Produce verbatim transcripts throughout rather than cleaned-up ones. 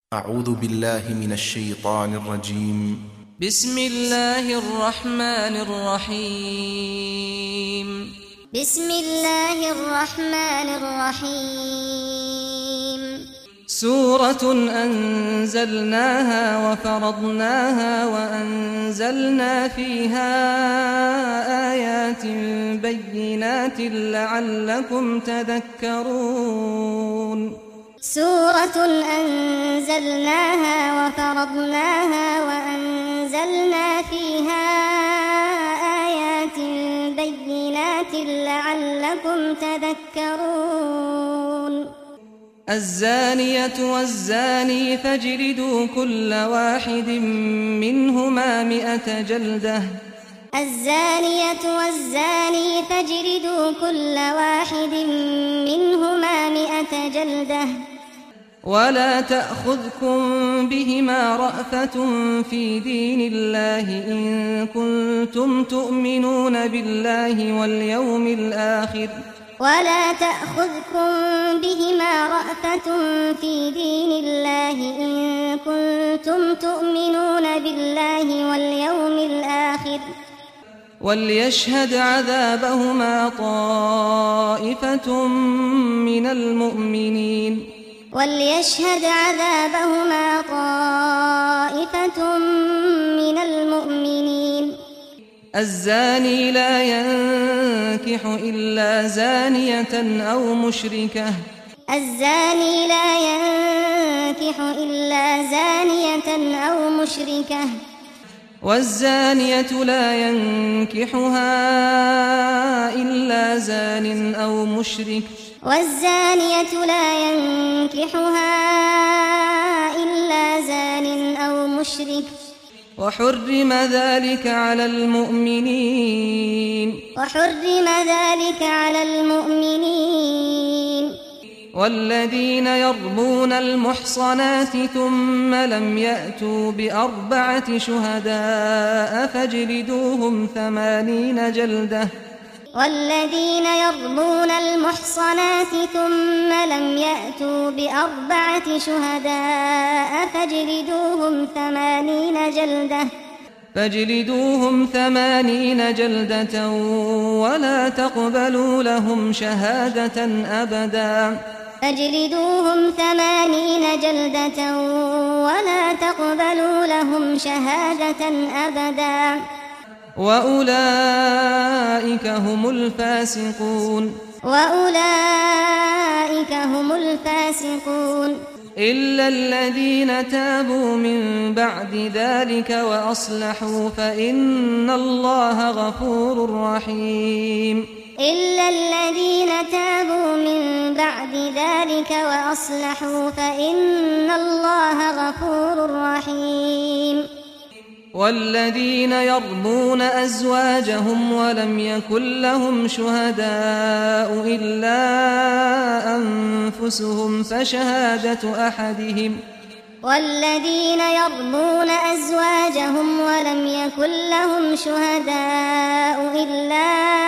أعوذ بالله من الشيطان الرجيم. بسم الله الرحمن الرحيم. بسم الله الرحمن الرحيم. سورة أنزلناها وفرضناها وأنزلنا فيها آيات بينات لعلكم تذكرون. سورة أنزلناها وفرضناها وأنزلنا فيها آيات بينات لعلكم تذكرون. الزانية والزاني فاجلدوا كل واحد منهما مئة جلدة. الزانية والزاني فاجلدوا كل واحد منهما مئة جلدة. ولا تأخذكم بهما رأفة في دين الله إن كنتم تؤمنون بالله واليوم الآخر. ولا تأخذكم بهما رأفة في دين الله إن كنتم تؤمنون بالله واليوم الآخر. وليشهد عذابهما طائفة من المؤمنين. وليشهد عذابهما طائفة من المؤمنين. الزاني لا ينكح إلا زانية أو مشركة. الزاني لا ينكح إلا زانية أو مشركة. والزانية لا ينكحها إلا زان أو مشرك. والزانية لا ينكحها إلا زان أو مشرك. وحرم ذلك على المؤمنين. وحرم ذلك على المؤمنين. والذين يرمون المحصنات ثم لم يأتوا بأربعة شهداء فاجلدوهم ثمانين جلدة. والذين يرمون المحصنات ثم لم يأتوا بأربعة شهداء فاجلدوهم ثمانين جلدة. فاجلدوهم ثمانين جلدة ولا تقبلوا لهم شهادة أبدا. فاجلدوهم ثمانين جلدة ولا تقبلوا لهم شهادة أبدا. وأولئك هم الفاسقون. وأولئك هم الفاسقون. إلا الذين تابوا من بعد ذلك وأصلحوا فإن الله غفور رحيم. إلا الذين تابوا من بعد ذلك وأصلحوا فإن الله غفور رحيم. والذين يرمون أزواجهم ولم يكن لهم شهداء إلا أنفسهم فشهادة أحدهم والذين يرمون أزواجهم ولم يكن لهم شهداء إلا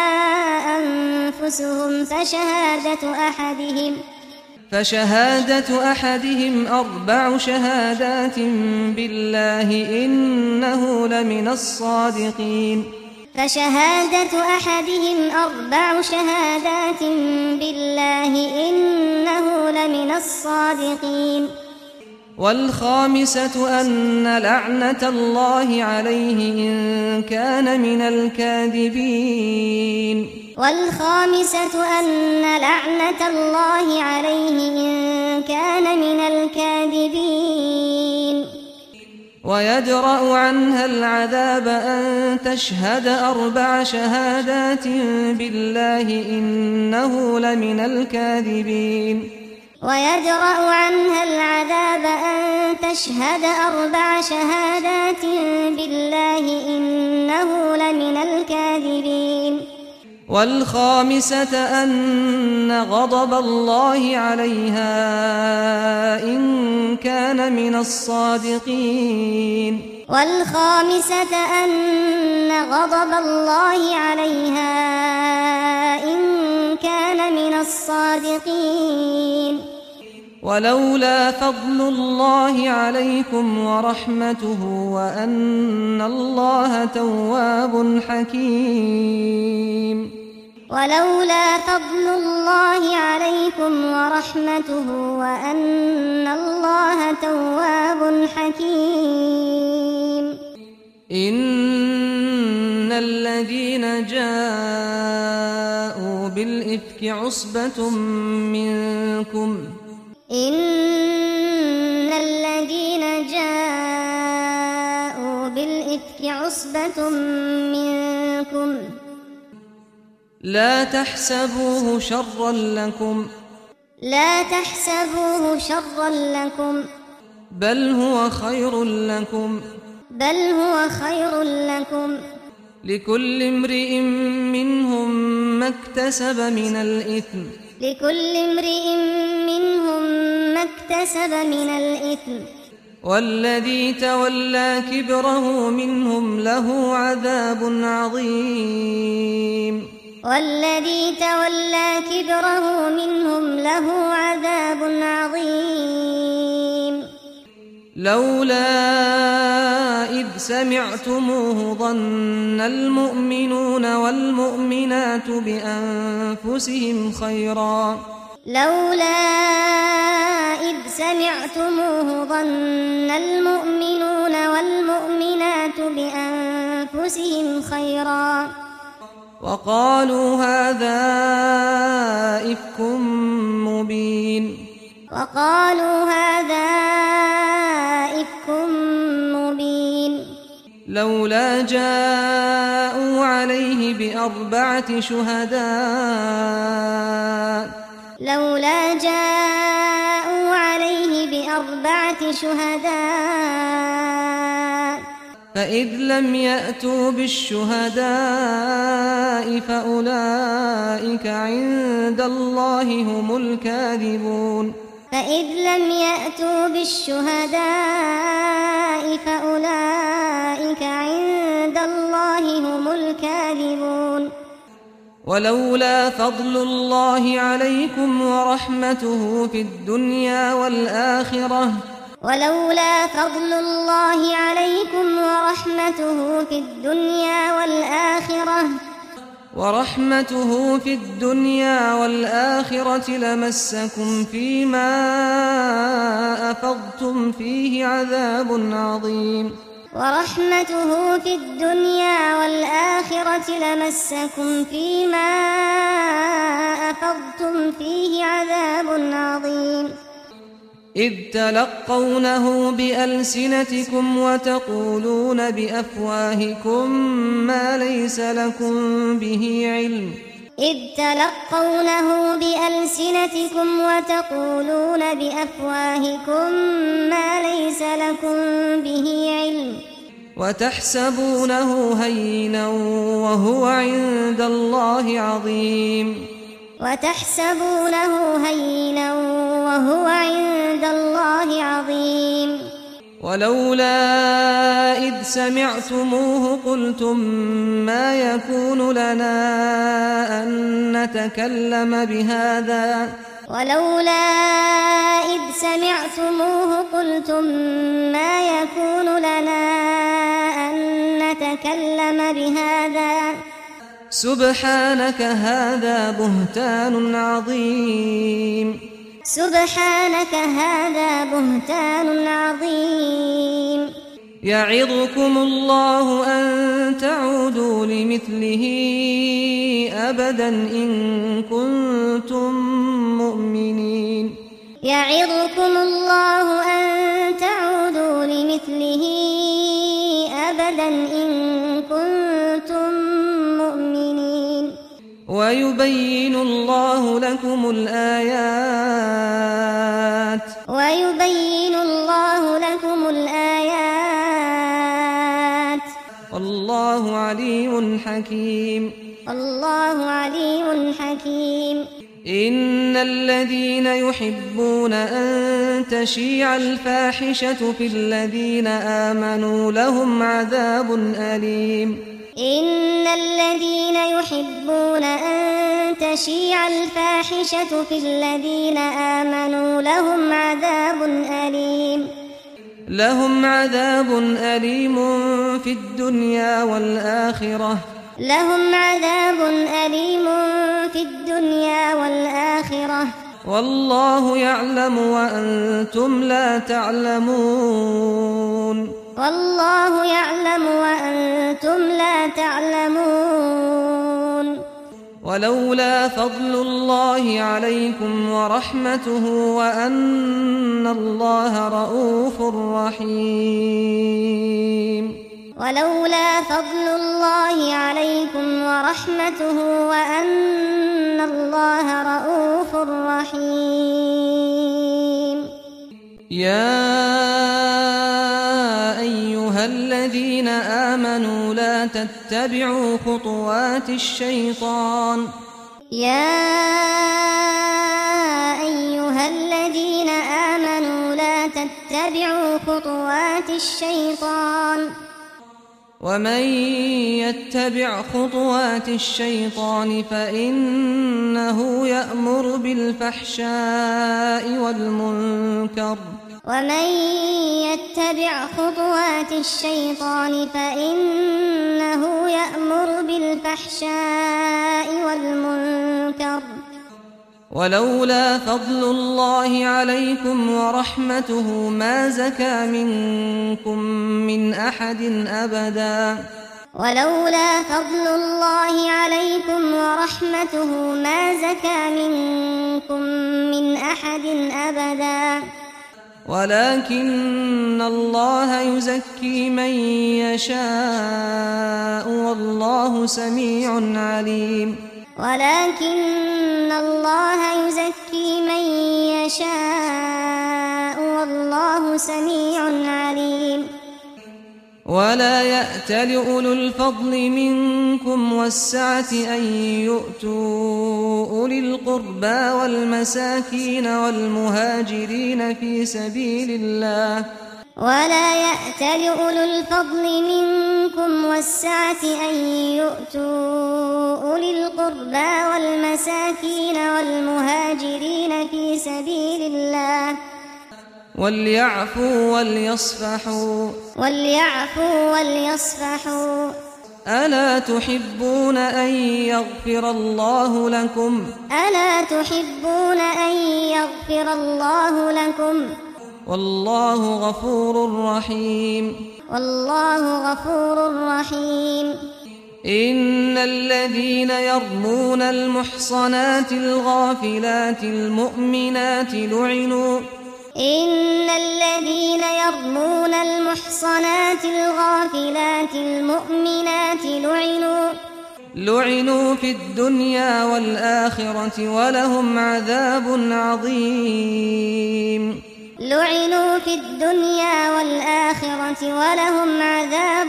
أنفسهم فشهادة أحدهم فشهادة أحدهم أربع شهادات بالله إنه لمن الصادقين. فشهادة أحدهم أربع شهادات بالله إنه لمن الصادقين. والخامسة أن لعنة الله عليه إن كان من الكاذبين. والخامسة أن لعنة الله عليه إن كان من الكاذبين. ويدرأ عنها العذاب أن تشهد أربع شهادات بالله إنه لمن الكاذبين. ويدرأ عنها العذاب أن تشهد أربع شهادات بالله إنه لمن الكاذبين. والخامسة أن غضب الله عليها إن كان من الصادقين. والخامسة أن غضب الله عليها إن كان من الصادقين. ولولا فضل الله عليكم ورحمته وأن الله تواب حكيم ولولا فضل الله عليكم ورحمته وأن الله تواب حكيم إن الذين جاءوا بالإفك عصبة منكم إن الذين جاءوا بالإفك عصبة منكم لا تحسبوه شرا لكم لا تحسبوه شرا لكم بل هو خير لكم بل هو خير لكم لكل امرئ منهم ما اكتسب من الإثم لكل امرئ منهم ما اكتسب من الإثم والذي تولى كبره منهم له عذاب عظيم والذي تولى كبره منهم له عذاب عظيم لولا إذ سمعتموه ظن المؤمنون والمؤمنات بأنفسهم خيرا لولا إذ سمعتموه ظن المؤمنون والمؤمنات بأنفسهم خيرا وقالوا هذا إفك مبين وقالوا هذا إفك مبين لولا جاءوا عليه بأربعة شهداء لولا جاءوا عليه بأربعة شهداء فإذ لم يأتوا بالشهداء فأولئك عند الله هم الكاذبون فإذ لم يأتوا بالشهداء فأولئك عند الله هم الكاذبون ولولا فضل الله عليكم ورحمته في الدنيا والآخرة ولولا فضل الله عليكم ورحمته في الدنيا والآخرة ورحمته في الدنيا والآخرة لمسكم فيما أفضتم فيه عذاب عظيم ورحمته في الدنيا والآخرة لمسكم فيما أفضتم فيه عذاب عظيم إذ تلقونه بألسنتكم وتقولون بأفواهكم ما ليس لكم به علم إذ تلقونه بألسنتكم وتقولون بأفواهكم ما ليس لكم به علم وتحسبونه هينا وهو عند الله عظيم وتحسبونه هينا وهو عند الله عظيم ولولا إذ سمعتموه قلتم ما يكون لنا أن نتكلم بهذا ولولا إذ سمعتموه قلتم ما يكون لنا أن نتكلم بهذا سبحانك هذا بهتان عظيم سبحانك هذا بهتان عظيم يعظكم الله أن تعودوا لمثله أبدا إن كنتم مؤمنين يعظكم الله أن تعودوا لمثله أبدا إن كنتم مؤمنين ويبين الله لكم الآيات ويبين الله لكم الآيات والله عليم حكيم الله عليم حكيم إن الذين يحبون أن تشيع الفاحشة في الذين آمنوا لهم عذاب أليم إن الذين يحبون أن تشيع الفاحشة في الذين آمنوا لهم عذاب أليم لهم عذاب أليم في الدنيا والآخرة لهم عذاب أليم في الدنيا والآخرة والله يعلم وأنتم لا تعلمون والله يعلم وأنتم لا تعلمون ولولا فضل الله عليكم ورحمته وأن الله رؤوف رحيم ولولا فضل الله عليكم ورحمته وأن الله رؤوف رحيم يا أيها الذين آمنوا لا تتبعوا خطوات الشيطان يا أيها الذين آمنوا لا تتبعوا خطوات الشيطان ومن يتبع خطوات الشيطان فإنه يأمر بالفحشاء والمنكر ومن يتبع خطوات الشيطان فإنه يأمر بالفحشاء والمنكر ولولا فضل الله عليكم ورحمته ما زكى منكم من أحد أبدا ولولا فضل الله عليكم ورحمته ما زكى منكم من أحد أبدا ولكن الله يزكي من يشاء والله سميع عليم ولكن الله يزكي من يشاء والله سميع عليم ولا يأتل أولو الفضل منكم والسعة أن يؤتوا أولي القربى والمساكين والمهاجرين في سبيل الله ولا يأتل أولو الفضل منكم والسعة أن يؤتوا أولي القربى والمساكين والمهاجرين في سبيل الله وليعفوا وليصفحوا وليعفوا وليصفحوا ألا تحبون أن يغفر الله لكم ألا تحبون أن يغفر الله لكم والله غفور رحيم والله غفور رحيم إن الذين يرمون المحصنات الغافلات المؤمنات لعنوا إن الذين يرمون المحصنات الغافلات المؤمنات لعنوا لعنوا في الدنيا والآخرة ولهم عذاب عظيم لعنوا في الدنيا والآخرة ولهم عذاب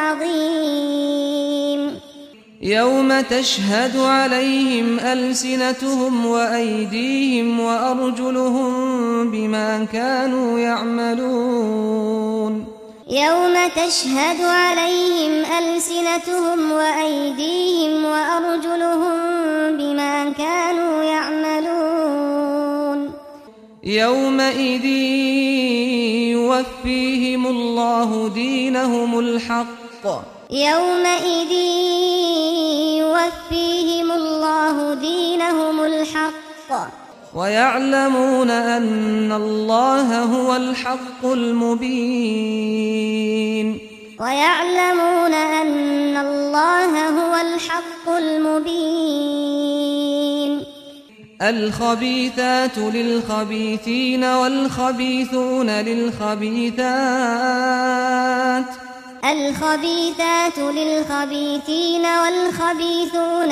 عظيم يوم تشهد عليهم ألسنتهم وأيديهم وأرجلهم بما كانوا يعملون يوم تشهد عليهم ألسنتهم وأيديهم وأرجلهم بما كانوا يعملون يومئذ يوفيهم الله دينهم الحق يومئذ يوفيهم الله دينهم الحق ويعلمون أن الله هو الحق المبين ويعلمون أن الله هو الحق المبين الخبيثات للخبيثين والخبيثون للخبيثات الخبيثات للخبيثين والخبيثون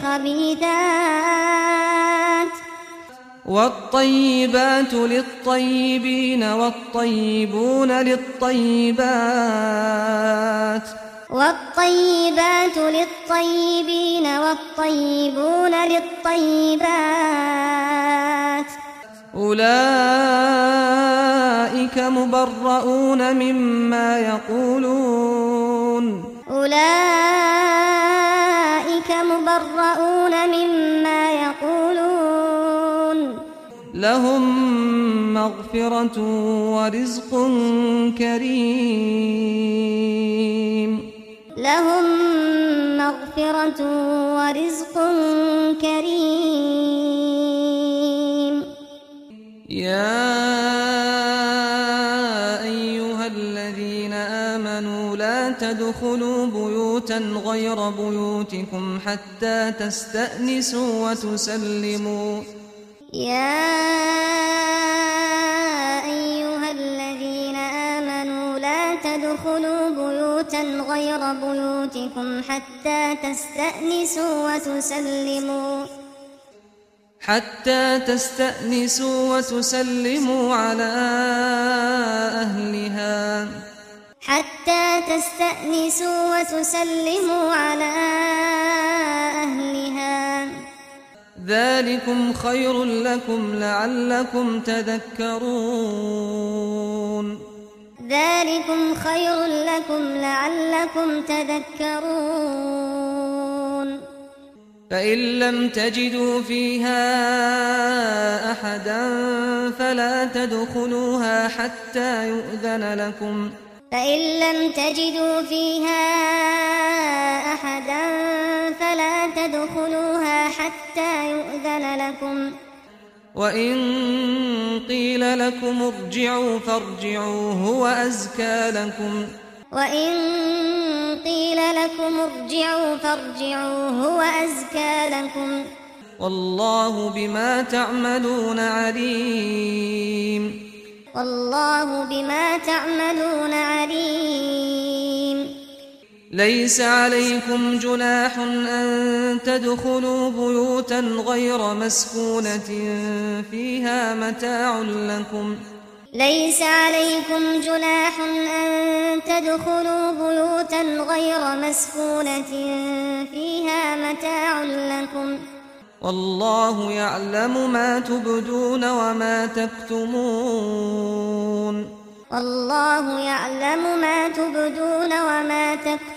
للخبيثات والطيبات للطيبين والطيبون للطيبات والطيبات للطيبين والطيبون للطيبات أولئك مبرؤون مما يقولون أولئك مبرؤون مما يقولون لهم مغفرة ورزق كريم لهم مغفرة ورزق كريم يا أيها الذين آمنوا لا تدخلوا بيوتا غير بيوتكم حتى تستأنسوا وتسلموا يا أيها الذين آمنوا لا تدخلوا بيوتا غير بيوتكم حتى تستأنسوا وتسلموا حتى تستأنسوا وتسلموا على أهلها حتى تستأنسوا وتسلموا على أهلها ذلكم خير لكم لعلكم تذكرون ذلكم خير لكم لعلكم تذكرون فإن لم تجدوا فيها أحدا فلا تدخلوها حتى يؤذن لكم فإن لم تجدوا فيها أحدا فلا تدخلوها حتى يؤذن لكم وإن قيل لكم ارجعوا فارجعوا هو أزكى لكم وإن قيل لكم ارجعوا فارجعوا هو أزكى لكم والله بما تعملون عليم والله بما تعملون عليم ليس عليكم جناح أن تدخلوا بيوتا غير مسكونة فيها متاع لكم ليس عليكم جناح أن تدخلوا بيوتا غير مسكونة فيها متاع لكم والله يعلم ما تبدون وما تكتمون والله يعلم ما تبدون وما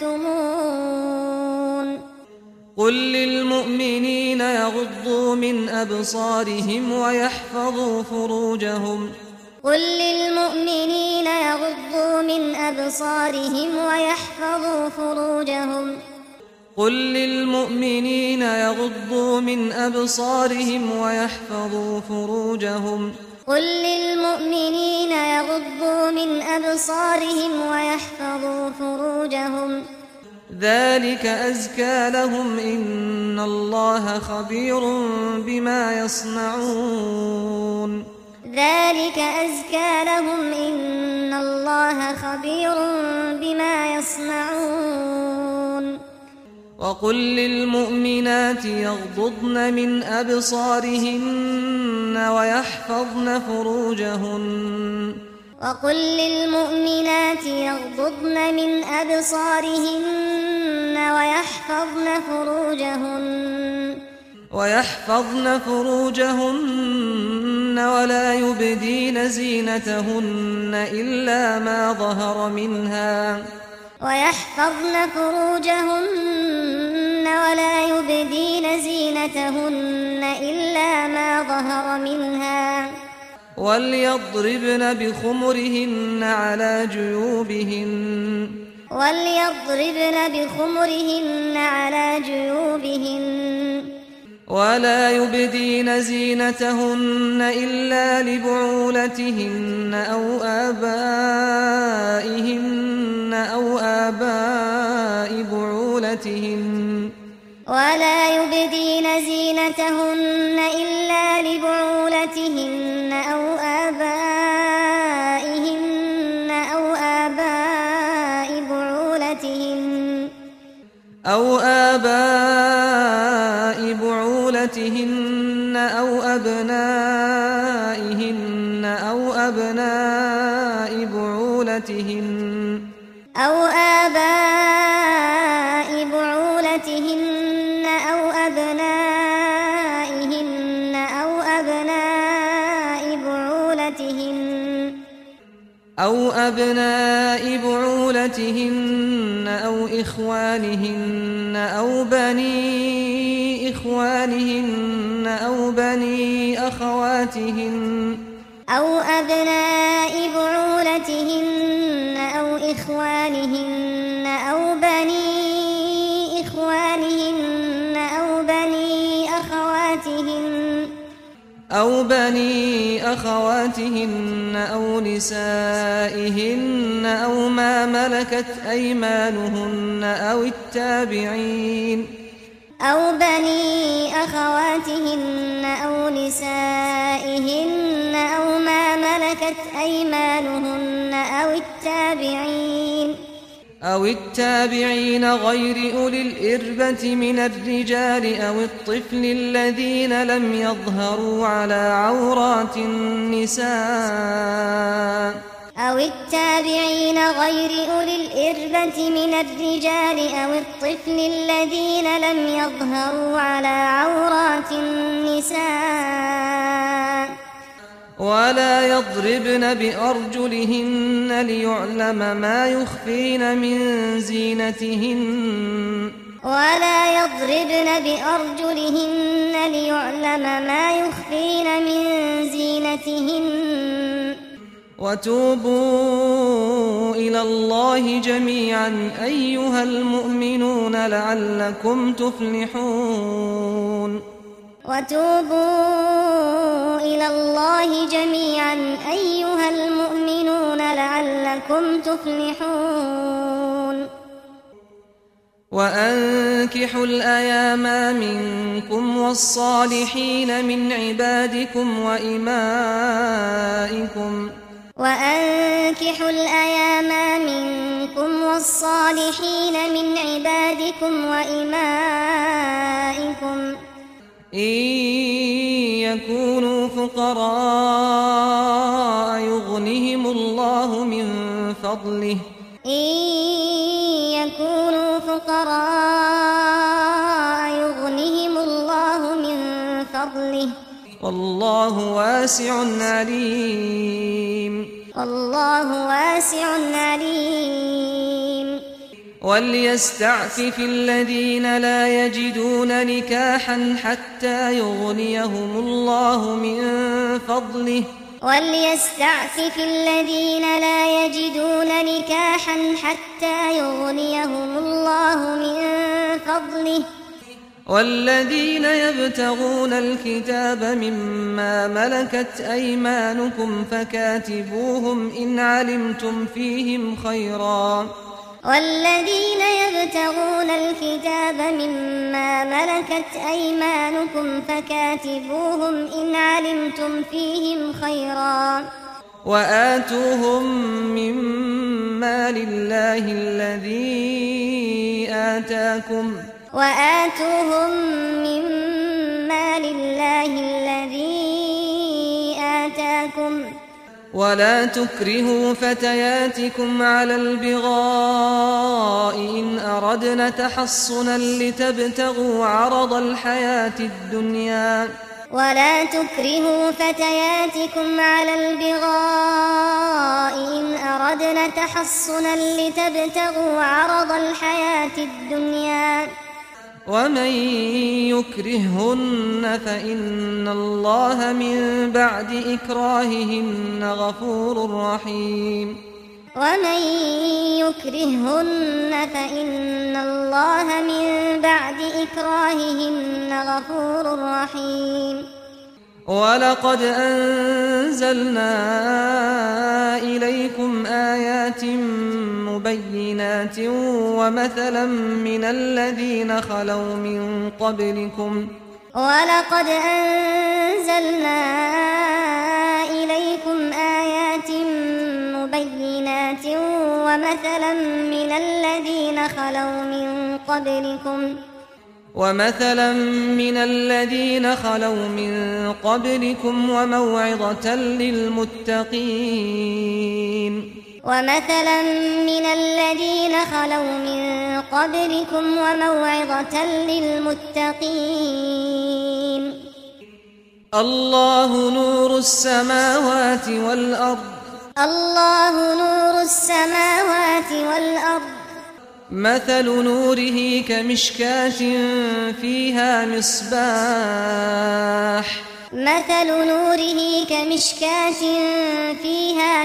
تكتمون قل للمؤمنين يغضوا من أبصارهم ويحفظوا فروجهم قل للمؤمنين يغضوا من أبصارهم ويحفظوا فروجهم قل للمؤمنين يغضوا من أبصارهم ويحفظوا فروجهم قل للمؤمنين يغضوا من أبصارهم ويحفظوا فروجهم ذلك أزكى لهم إن الله خبير بما يصنعون ذلك أزكى لهم إن الله خبير بما يصنعون وقل للمؤمنات يغضضن من أبصارهن ويحفظن فروجهن وقل للمؤمنات يغضضن من أبصارهن ويحفظن فروجهن ويحفظن فروجهن ولا يبدين زينتهن إلا ما ظهر منها ويحفظن فروجهن ولا يبدين زينتهن إلا ما ظهر منها وليضربن بخمرهن على جيوبهن وليضربن بخمرهن على جيوبهن ولا يبدين زينتهن إلا لبعولتهن أو آبائهن أو آباء بعولتهن ولا يبدين زينتهن إلا لبعولتهن أو آبائهن أو آباء بعولتهن أو آباء بعولتهن أو أبنائهن أو أبناء بعولتهن أو آباء بعولتهن أو أبنائهن أو أبناء بعولتهن أو أبناء أبناء بعولتهن أو إخوانهن أو بني إخوانهن أو بني أخواتهن أو أبناء بعولتهن أو إخوانهن أو بني إخوانهن أو بني أخواتهن أو بني أخواتهن أو نسائهن أو ما ملكت أيمانهن أو التابعين أو بني أخواتهن أو نسائهن أو ما ملكت أيمانهن أو التابعين أو التابعين غير أولي الإربة من الرجال أو الطفل الذين لم يظهروا على عورات النساء أو التابعين غير أولي الإربة من الرجال أو الطفل الذين لم يظهروا على عورات النساء ولا يضربن بأرجلهن ليعلم ما يخفين من زينتهن ولا يضربن بأرجلهن ليعلم ما يخفين من زينتهن وتوبوا إلى الله جميعا أيها المؤمنون لعلكم تفلحون وتوبوا إلى الله جميعا أيها المؤمنون لعلكم تفلحون وأنكحوا الأيام منكم والصالحين من عبادكم وإمائكم وأنكحوا الأيام منكم والصالحين من عبادكم وإمائكم إن يكونوا فقراء يغنهم الله من فضله إن يكونوا فقراء يغنهم الله من فضله والله واسع عليم والله واسع عليم وليستعفف الذين لا يجدون نكاحا حتى يغنيهم الله من فضله وليستعفف الذين لا يجدون نكاحا حتى يغنيهم الله من فضله والذين يبتغون الكتاب مما ملكت أيمانكم فكاتبوهم إن علمتم فيهم خيرا والذين يبتغون الكتاب مما ملكت أيمانكم فكاتبوهم إن علمتم فيهم خيرا وآتوهم مما لله الذي آتاكم وآتوهم مما لله الذي آتاكم ولا تكرهوا فتياتكم على البغاء إن أردنا تحصنا لتبتغوا عرض الحياة الدنيا ولا تكرهوا فتياتكم على البغاء إن أردنا تحصنا لتبتغوا عرض الحياة الدنيا ومن يكرههن فإن الله من بعد إكراههن غفور رحيم ومن يكرههن فإن الله من بعد إكراههن غفور رحيم ولقد أنزلنا إليكم آيات مبينات ومثلا من الذين خلوا من قبلكم ولقد أنزلنا إليكم آيات مبينات ومثلا من الذين خلوا من قبلكم ومثلا من الذين خلوا من قبلكم وموعظة للمتقين ومثلا من الذين خلوا من قبلكم وموعظة للمتقين الله نور السماوات والأرض الله نور السماوات والأرض مثل نوره كمشكاة فيها مصباح مثل نوره كمشكاة فيها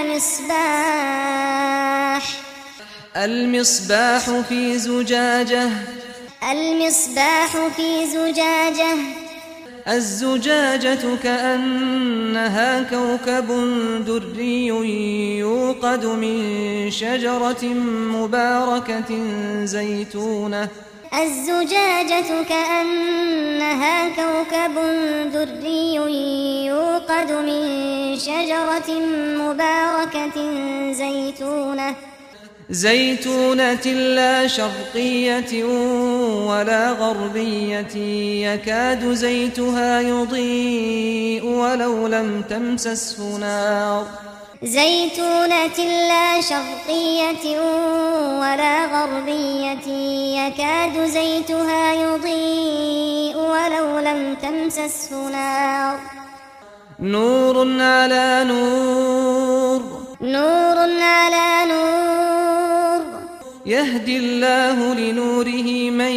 مصباح المصباح في زجاجة المصباح في زجاجة الزجاجة كأنها كوكب دري يوقد من شجرة مباركة زيتونة الزجاجة كأنها كوكب دري يوقد من شجرة مباركة زيتونة زيتونة لا شرقية ولا غربية يكاد زيتها يضيء ولو لم تمسسه نار زيتونة لا شرقية ولا غربية يكاد زيتها يضيء ولو لم تمسسه نار نور على نور نور على نور يهدي الله لنوره من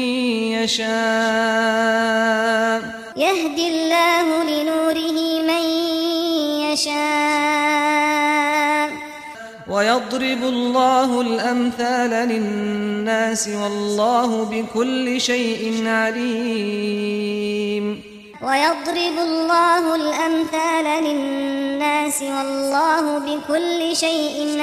يشاء يهدي الله لنوره من يشاء ويضرب الله الأمثال للناس والله بكل شيء عليم ويضرب الله الأمثال للناس والله بكل شيء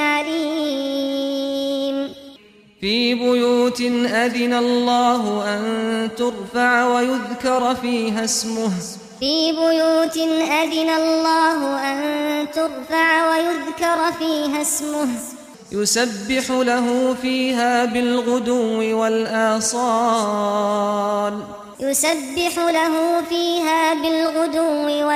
عليم في بيوت أذن الله أن ترفع ويذكر فيها اسمه في بيوت أذن الله أن ترفع ويذكر فيها اسمه يسبح له فيها بالغدو والآصال يسبح له فيها بالغدو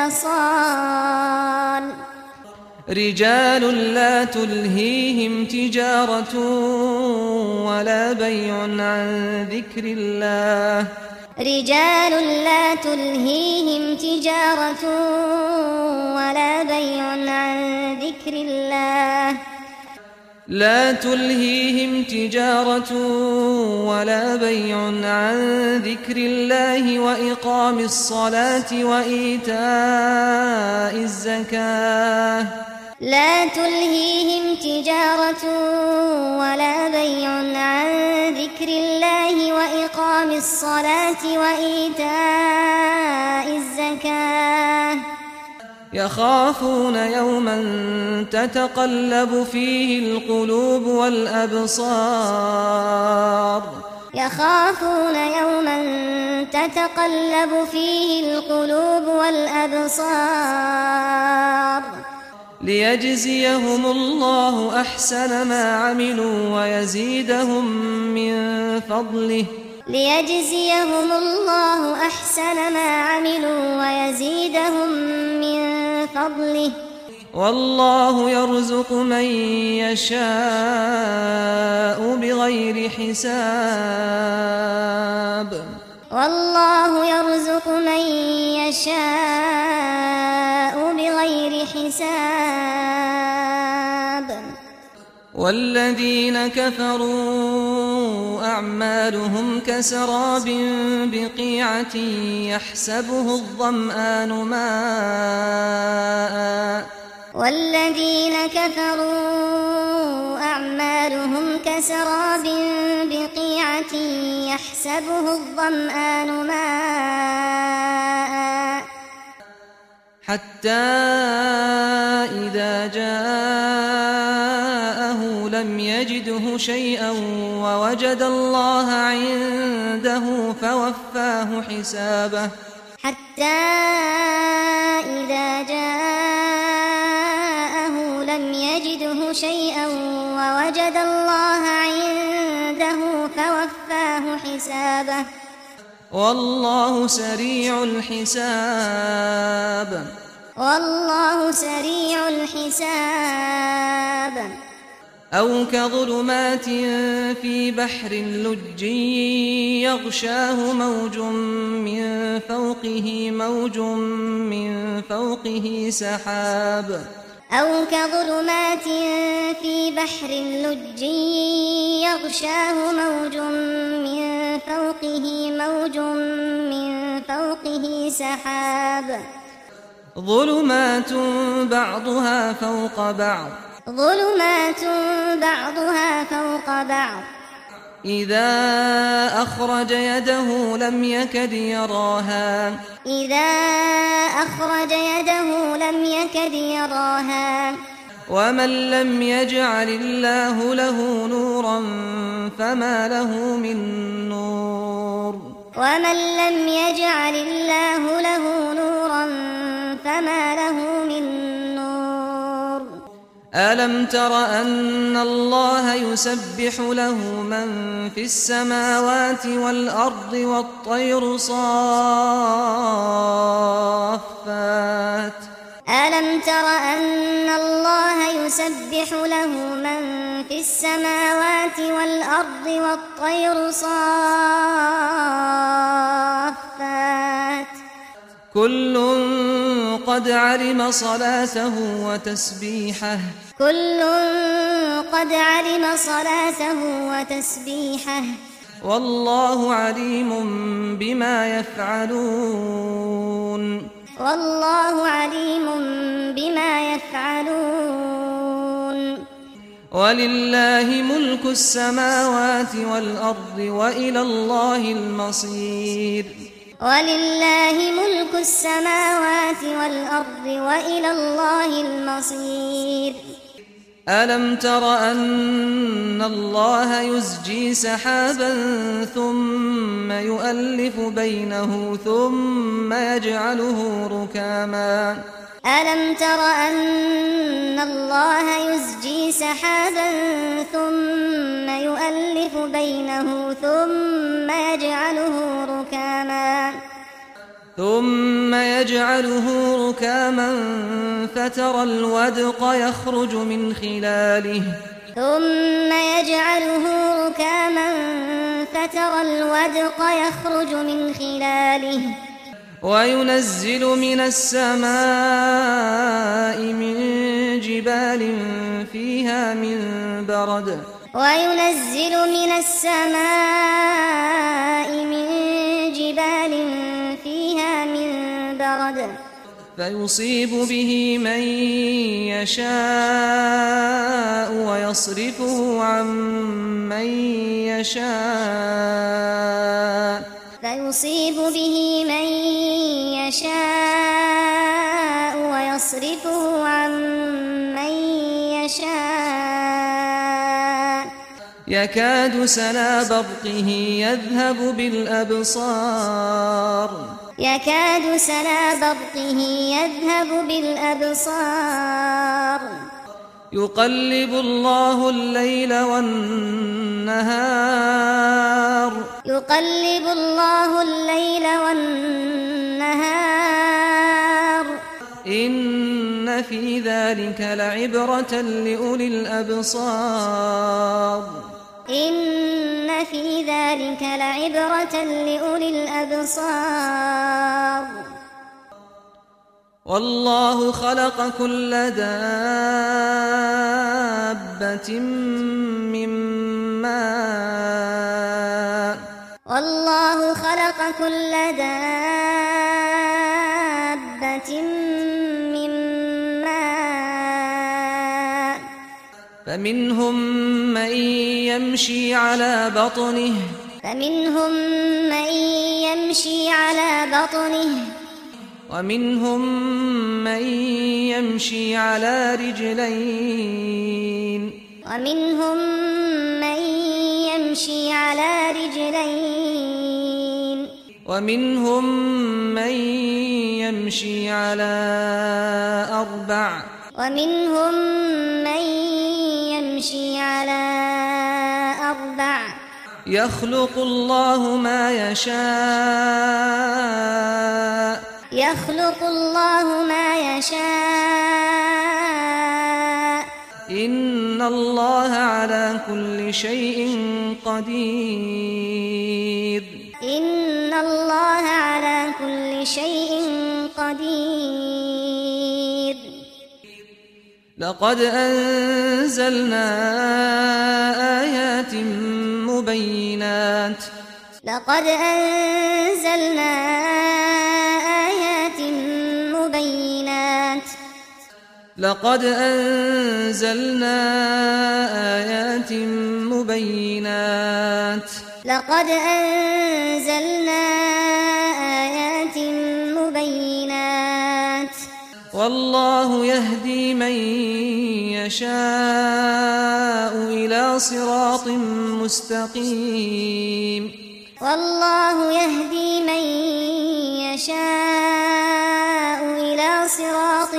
والآصال رجال لا تلهيهم تجارة ولا بيع عن ذكر الله رجال لا تلهيهم تجارة ولا بيع عن ذكر الله لا تلهيهم تجارة ولا بيع عن ذكر الله وإقام الصلاة وإيتاء الزكاة لا تلهيهم تجارة ولا بيع عن ذكر الله وإقام الصلاة وإيتاء الزكاة يخافون يوما تتقلب فيه القلوب والأبصار يخافون يوما تتقلب فيه القلوب والأبصار ليجزيهم الله أحسن ما عملوا ويزيدهم من فضله ليجزيهم الله أحسن ما عملوا ويزيدهم من فضله والله يرزق من يشاء بغير حساب والله يرزق من يشاء بغير حساب والذين كفروا أعمالهم كسراب بقيعة يحسبه الظمآن ماء والذين كفروا أعمالهم كسراب بقيعة يحسبه الظمآن ماء حتى إذا جاءه لم يجده شيئا ووجد الله عنده فوفاه حسابه حتى إذا جاءه لم يجده شيئا ووجد الله عنده فوفاه حسابه والله سريع الحساب والله سريع الحساب أو كظلمات في بحر لج يغشاه موج من فوقه موج من فوقه سحاب أو كظلمات في بحر لج يغشاه موج من فوقه موج من فوقه سحاب ظلمات بعضها فوق بعض ظلمات بعضها فوق بعض إذا أخرج يده لم يكد يراها إذا أخرج يده لم يكد يراها ومن لم يجعل الله له نورا فما له من نور ومن لم يجعل الله له نورا فما له من نور ألم تر أن الله يسبح له من في السماوات والأرض والطير صافات ألم تر أن الله يسبح له من في السماوات والأرض والطير صافات كل قد علم صلاته وتسبيحه كل قد علم صلاته وتسبيحه والله عليم بما يفعلون والله عليم بما يفعلون ولله ملك السماوات والأرض وإلى الله المصير ولله ملك السماوات والأرض وإلى الله المصير ألم تر أن الله يزجي سحابا ثم يؤلف بينه ثم يجعله ركاما ألم تر أن الله يزجي سحابا ثم يؤلف بينه ثم يجعله ركاما ثم يجعله ركاما فترى الودق يخرج من خلاله ثم يجعله ركاما فترى الودق يخرج من خلاله وينزل من السماء من جبال فيها من برد وينزل من السماء من جبال فيها من برد فيصيب به من يشاء ويصرفه عن من يشاء فيصيب به من يشاء ويصرفه عن من يشاء يكاد سنا برقه يذهب بالأبصار يكاد سنا برقه يذهب بالأبصار يقلب الله الليل والنهار يقلب الله الليل والنهار إن في ذلك لعبرة لأولي الأبصار إن في ذلك لعبرة لأولي الأبصار والله خلق كل دابة من ماء والله خلق كل دابة من ماء فمنهم من يمشي على بطنه فمنهم من يمشي على بطنه ومنهم من يمشي على رجلين ومنهم من يمشي على رجلين ومنهم من يمشي على أربع ومنهم من يمشي على أربع يخلق الله ما يشاء يخلق الله ما يشاء إن الله على كل شيء قدير إن الله على كل شيء قدير لقد أنزلنا آيات مبينات لقد أنزلنا آيات مبينات لقد أنزلنا آيات مبينات لقد أنزلنا آيات مبينات والله يهدي من يشاء إلى صراط مستقيم والله يهدي من يشاء إلى صراط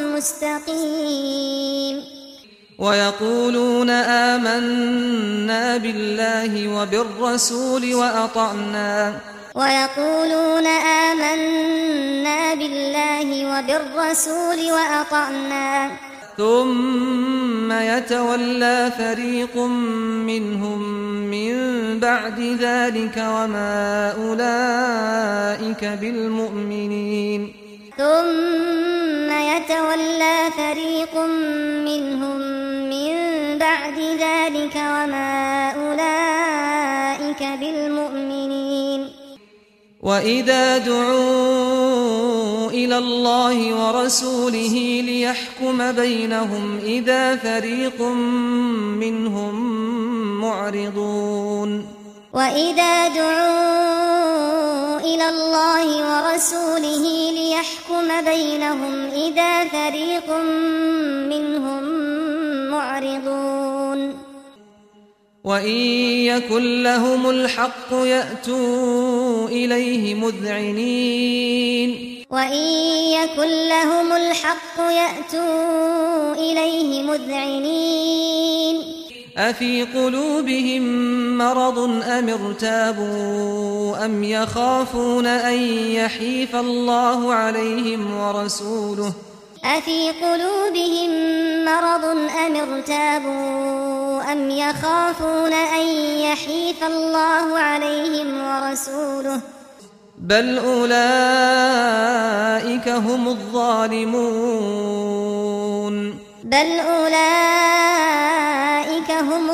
مستقيم ويقولون آمنا بالله وبالرسول وأطعنا ويقولون آمنا بالله وبالرسول وأطعنا ثم يتولى فريق منهم من بعد ذلك وما أولئك بالمؤمنين ثم يتولى فريق منهم من بعد ذلك وما أولئك بالمؤمنين وإذا دعوا إلى الله ورسوله ليحكم بينهم إذا فريق منهم معرضون وإذا دعوا إلى الله ورسوله ليحكم بينهم إذا فريق منهم معرضون وإن يكن لهم الحق يأتوا إليه مذعنين وإن يكن لهم الحق يأتوا إليه مذعنين أفي قلوبهم مرض أم ارتابوا أم يخافون أن يحيف الله عليهم ورسوله أفي قلوبهم مرض أم ارتابوا أم يخافون أن يحيف الله عليهم ورسوله بل أولئك هم الظالمون بل أولئك هم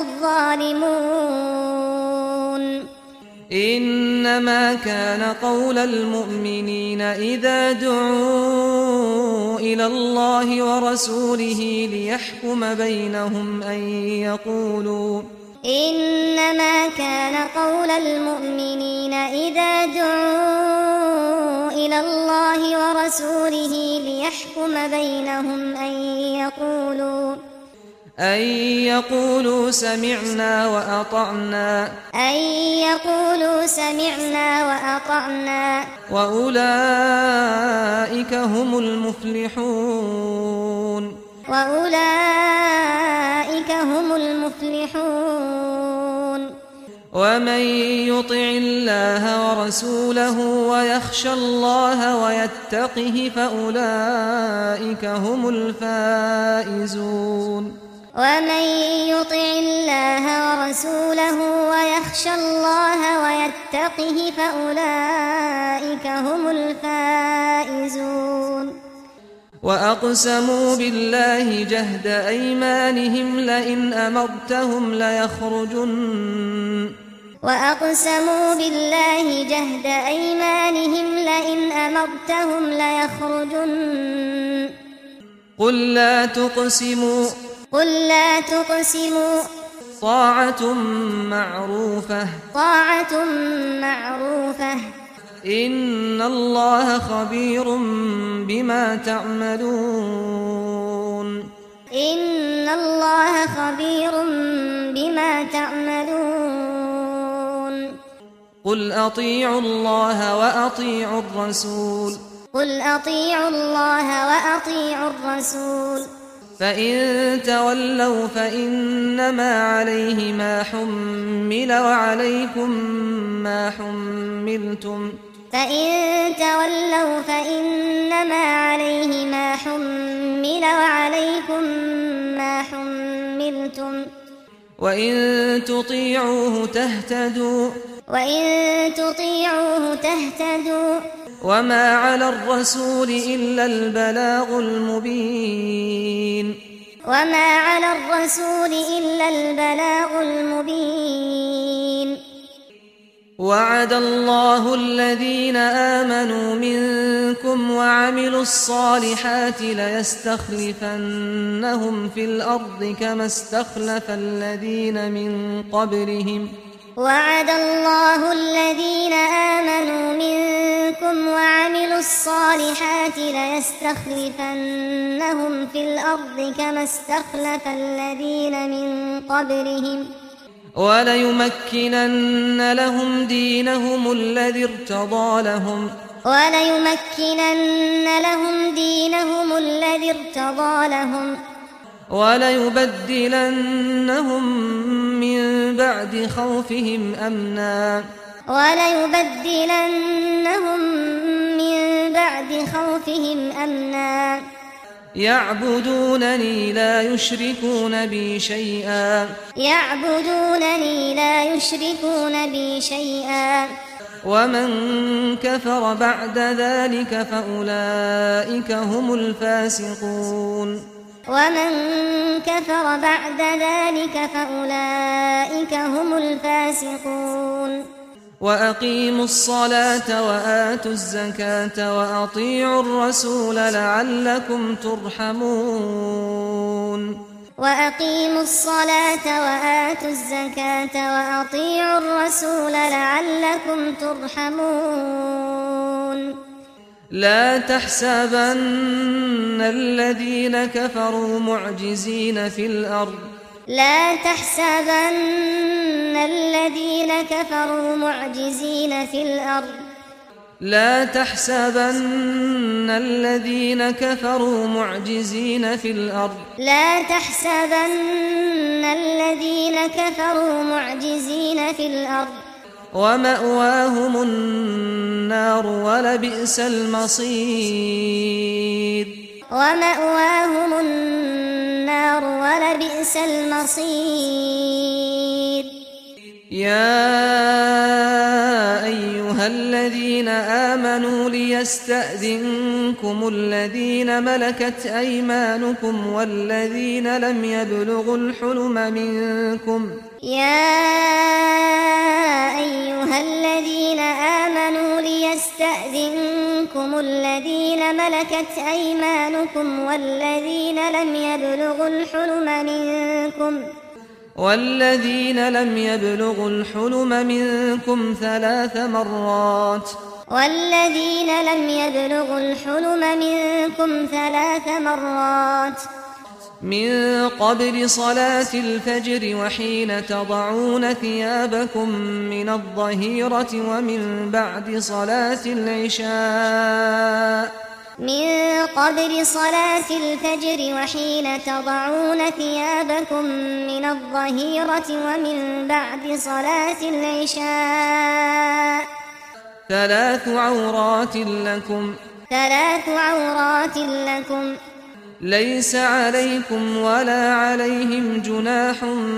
الظالمون إنما كان قول المؤمنين إذا دعوا إلى الله ورسوله ليحكم بينهم أن يقولوا إنما كان قول المؤمنين إذا دعوا إلى الله ورسوله ليحكم بينهم أن يقولوا أن يقولوا سمعنا وأطعنا أن يقولوا سمعنا وأطعنا وأولئك هم المفلحون وأولئك هم المفلحون ومن يطع الله ورسوله ويخشى الله ويتقه فأولئك هم الفائزون ومن يطع الله ورسوله ويخشى الله ويتقه فأولئك هم الفائزون وأقسموا بالله جهد أيمانهم لئن أمرتهم ليخرجن وأقسموا بالله جهد أيمانهم لئن أمرتهم ليخرجن قل لا تقسموا قل لا تقسموا طاعة معروفة طاعة معروفة إن الله خبير بما تعملون إن الله خبير بما تعملون قل أطيعوا الله وأطيعوا الرسول قل أطيعوا الله وأطيعوا الرسول فإن تولوا فإنما عليه ما حمل وعليكم ما حملتم فإن تولوا فإنما عليه ما حمل وعليكم ما حملتم وإن تطيعوه تهتدوا وإن تطيعوه تهتدوا وما على الرسول إلا البلاغ المبين وما على الرسول إلا البلاغ المبين وعد الله الذين آمنوا منكم وعملوا الصالحات ليستخلفنهم في الأرض كما استخلف الذين من قبلهم وعد الله الذين آمنوا منكم وعملوا الصالحات ليستخلفنهم في الأرض كما استخلف الذين من قبلهم وليمكنن لهم دينهم الذي ارتضى لهم وليمكنن لهم دينهم الذي ارتضى لهم وليبدلنهم من بعد خوفهم أمنا وليبدلنهم من بعد خوفهم أمنا يعبدونني لا يشركون بي شيئا يعبدونني لا يشركون بي شيئا ومن كفر بعد ذلك فأولئك هم الفاسقون ومن كفر بعد ذلك فأولئك هم الفاسقون وأقيموا الصلاة وآتوا الزكاة وأطيعوا الرسول لعلكم ترحمون وأقيموا الصلاة وآتوا الزكاة وأطيعوا الرسول لعلكم ترحمون لا تحسبن الذين كفروا معجزين في الأرض لا تحسبن الذين كفروا معجزين في الأرض لا تحسبن الذين كفروا معجزين في الأرض لا تحسبن الذين كفروا معجزين في الأرض ومأواهم النار ولبئس المصير ومأواهم النار ولبئس المصير يا أيها الذين آمنوا ليستأذنكم الذين ملكت أيمانكم والذين لم يبلغوا الحلم منكم يا أيها الذين آمنوا ليستأذنكم الذين ملكت أيمانكم والذين لم يبلغوا الحلم منكم والذين لم يبلغوا الحلم منكم ثلاث مرات والذين لم يبلغوا الحلم منكم ثلاث مرات من قبل صلاة الفجر وحين تضعون ثيابكم من الظهيرة ومن بعد صلاة العشاء من قبل صلاة الفجر وحين تضعون ثيابكم من الظهيرة ومن بعد صلاة العشاء ثلاث عورات لكم ثلاث عورات لكم ليس عليكم ولا عليهم جناح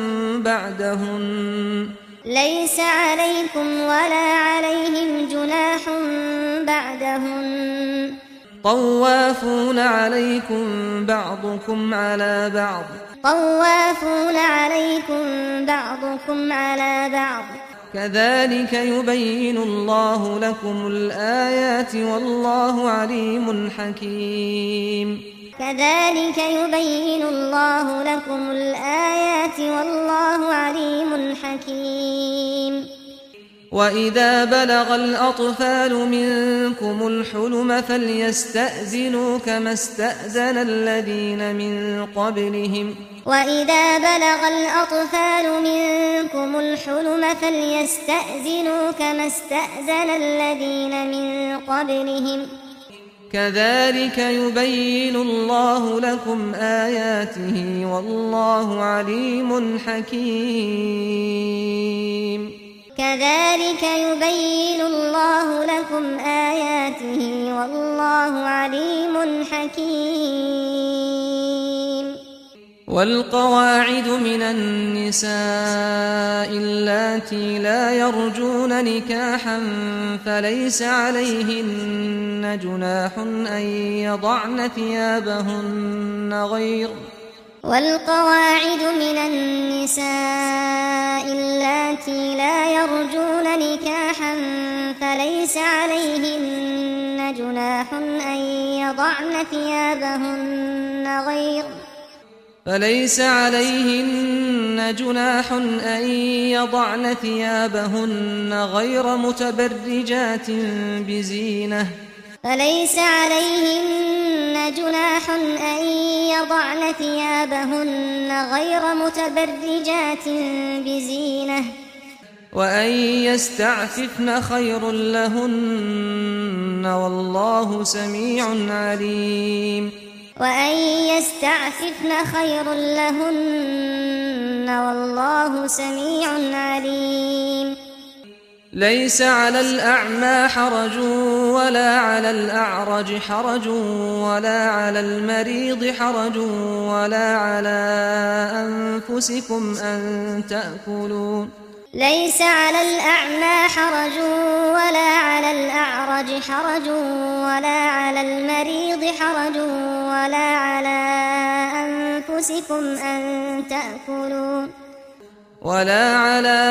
بعدهن ليس عليكم ولا عليهم جناح بعدهن طوافون عليكم بعضكم على بعض طوافون عليكم بعضكم على بعض كذلك يبين الله لكم الآيات والله عليم حكيم كذلك يبين الله لكم الآيات والله عليم حكيم وإذا بلغ الأطفال منكم الحلم فليستأذنوا كما استأذن الذين من قبلهم وإذا بلغ الأطفال منكم الحلم فليستأذنوا كما استأذن الذين من قبلهم كذلك يبين الله لكم آياته والله عليم حكيم كذلك يبين الله لكم آياته والله عليم حكيم والقواعد من النساء اللاتي لا يرجون نكاحا فليس عليهن جناح أن يضعن ثيابهن غير والقواعد من النساء اللاتي لا يرجون نكاحا فليس عليهن جناح أن يضعن ثيابهن غير فليس عليهن جناح أن يضعن ثيابهن غير متبرجات بزينة فليس عليهن جناح أن يضعن ثيابهن غير متبرجات بزينة وأن يستعففن خير لهن والله سميع عليم وأن يستعففن خير لهن والله سميع عليم ليس على الأعمى حرج ولا على الأعرج حرج ولا على المريض حرج ولا على أنفسكم أن تأكلوا ليس على الأعمى حرج ولا على الأعرج حرج ولا على المريض حرج ولا على أنفسكم أن تأكلوا ولا على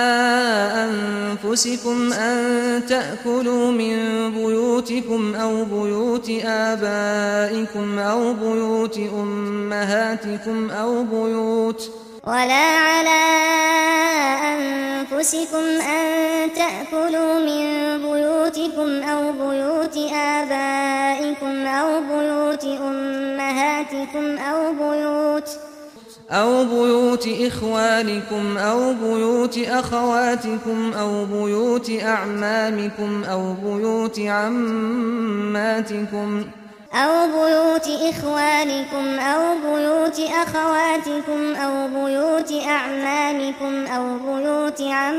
أنفسكم أن تأكلوا من بيوتكم أو بيوت آبائكم أو بيوت أمهاتكم أو بيوت ولا على أنفسكم أن تأكلوا من بيوتكم أو بيوت آبائكم أو بيوت أمهاتكم أو بيوت أو بيوت إخوانكم أو بيوت أخواتكم أو بيوت أعمامكم أو بيوت عماتكم أو بيوت إخوانكم أو بيوت أخواتكم أو بيوت أعمامكم أو بيوت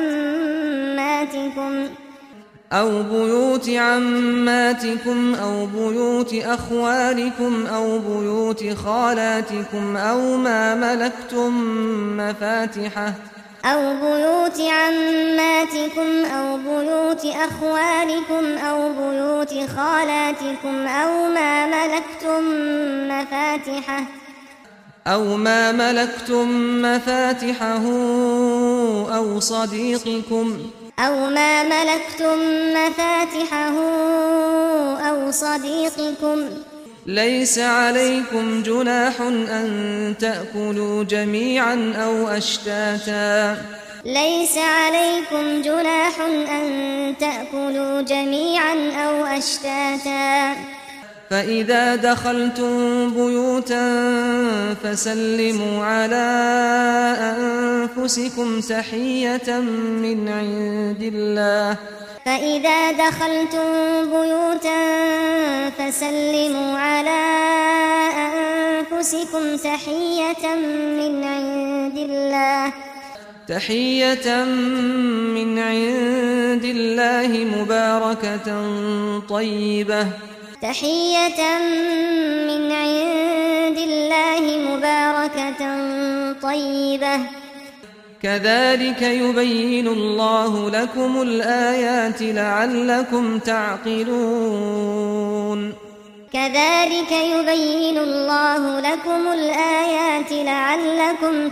عماتكم أو بيوت عماتكم أو بيوت أخوالكم أو بيوت خالاتكم أو ما ملكتم مفاتحه أو بيوت عماتكم أو بيوت أخوالكم أو بيوت خالاتكم أو ما ملكتم مفاتحه أو ما ملكتم مفاتحه أو صديقكم أو ما ملكتم مفاتحه أو صديقكم ليس عليكم جناح أن تأكلوا جميعا أو أشتاتا ليس عليكم جناح أن تأكلوا جميعا أو أشتاتا فإذا دخلتم بيوتا فسلموا على أنفسكم تحية من عند الله فإذا دخلتم بيوتا فسلموا على أنفسكم تحية من عند الله تحية من عند الله مباركة طيبة تحية من عند الله مباركة طيبة كذلك يبين الله لكم الآيات لعلكم تعقلون كذلك يبين الله لكم الآيات لعلكم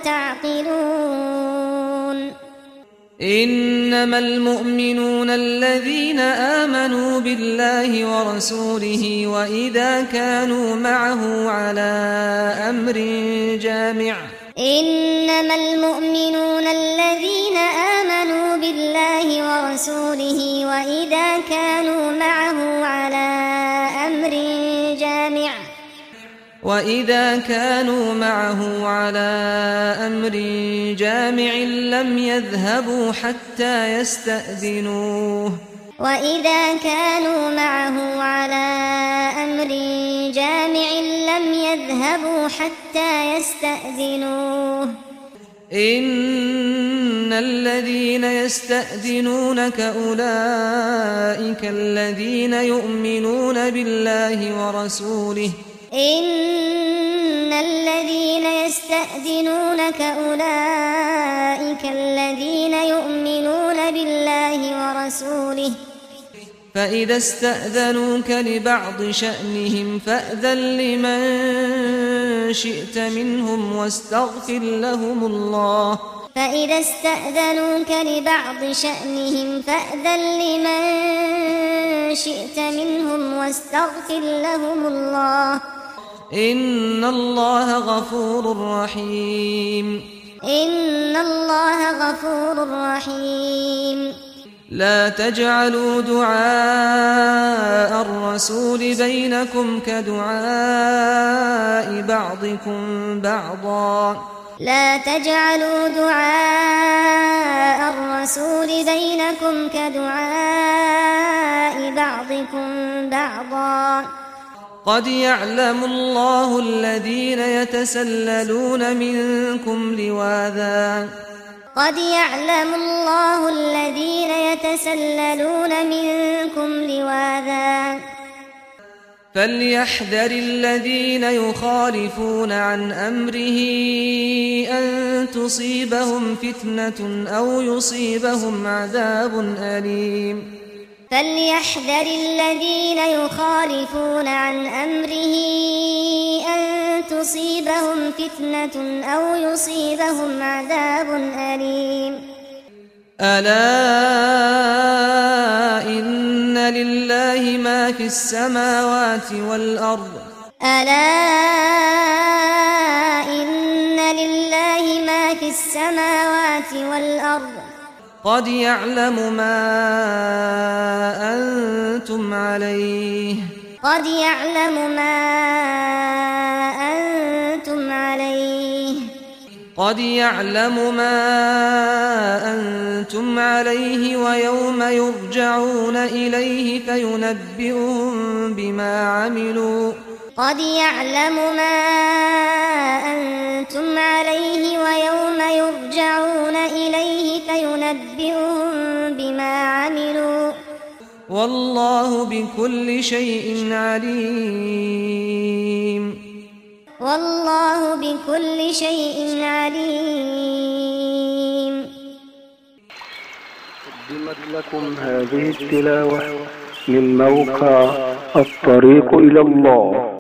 تعقلون إنما المؤمنون الذين آمنوا بالله ورسوله وإذا كانوا معه على أمر جامع إنما المؤمنون الذين آمنوا بالله ورسوله وإذا كانوا معه على أمر جامع وإذا كانوا معه على أمر جامع لم يذهبوا حتى يستأذنوه وإذا كانوا معه على أمر جامع لم يذهبوا حتى يستأذنوه إن الذين يستأذنونك أولئك الذين يؤمنون بالله ورسوله إن الذين يستأذنونك أولئك الذين يؤمنون بالله ورسوله فإذا استأذنوك لبعض شأنهم فأذن لمن شئت منهم واستغفر لهم الله فإذا استأذنوك لبعض شأنهم فأذن لمن شئت منهم واستغفر لهم الله إن الله غفور رحيم إن الله غفور رحيم لا تجعلوا دعاء الرسول بينكم كدعاء بعضكم بعضا لا تجعلوا دعاء الرسول بينكم كدعاء بعضكم بعضا قد يعلم الله الذين يتسللون منكم لواذا قد يعلم الله الذين يتسللون منكم لواذا فليحذر الذين يخالفون عن أمره أن تصيبهم فتنة أو يصيبهم عذاب أليم فليحذر الذين يخالفون عن أمره أن تصيبهم فتنة أو يصيبهم عذاب أليم ألا إن لله ما في السماوات والأرض ألا إن لله ما في السماوات والأرض قد يعلم ما أنتم عليه قد يعلم ما أنتم عليه قد يعلم ما أنتم عليه ويوم يرجعون إليه فينبئهم بما عملوا قد يعلم ما أنتم عليه ويوم يرجعون إليه فينبئهم بما عملوا والله بكل شيء عليم والله بكل شيء عليم. قدمت لكم هذه التلاوة من موقع الطريق إلى الله.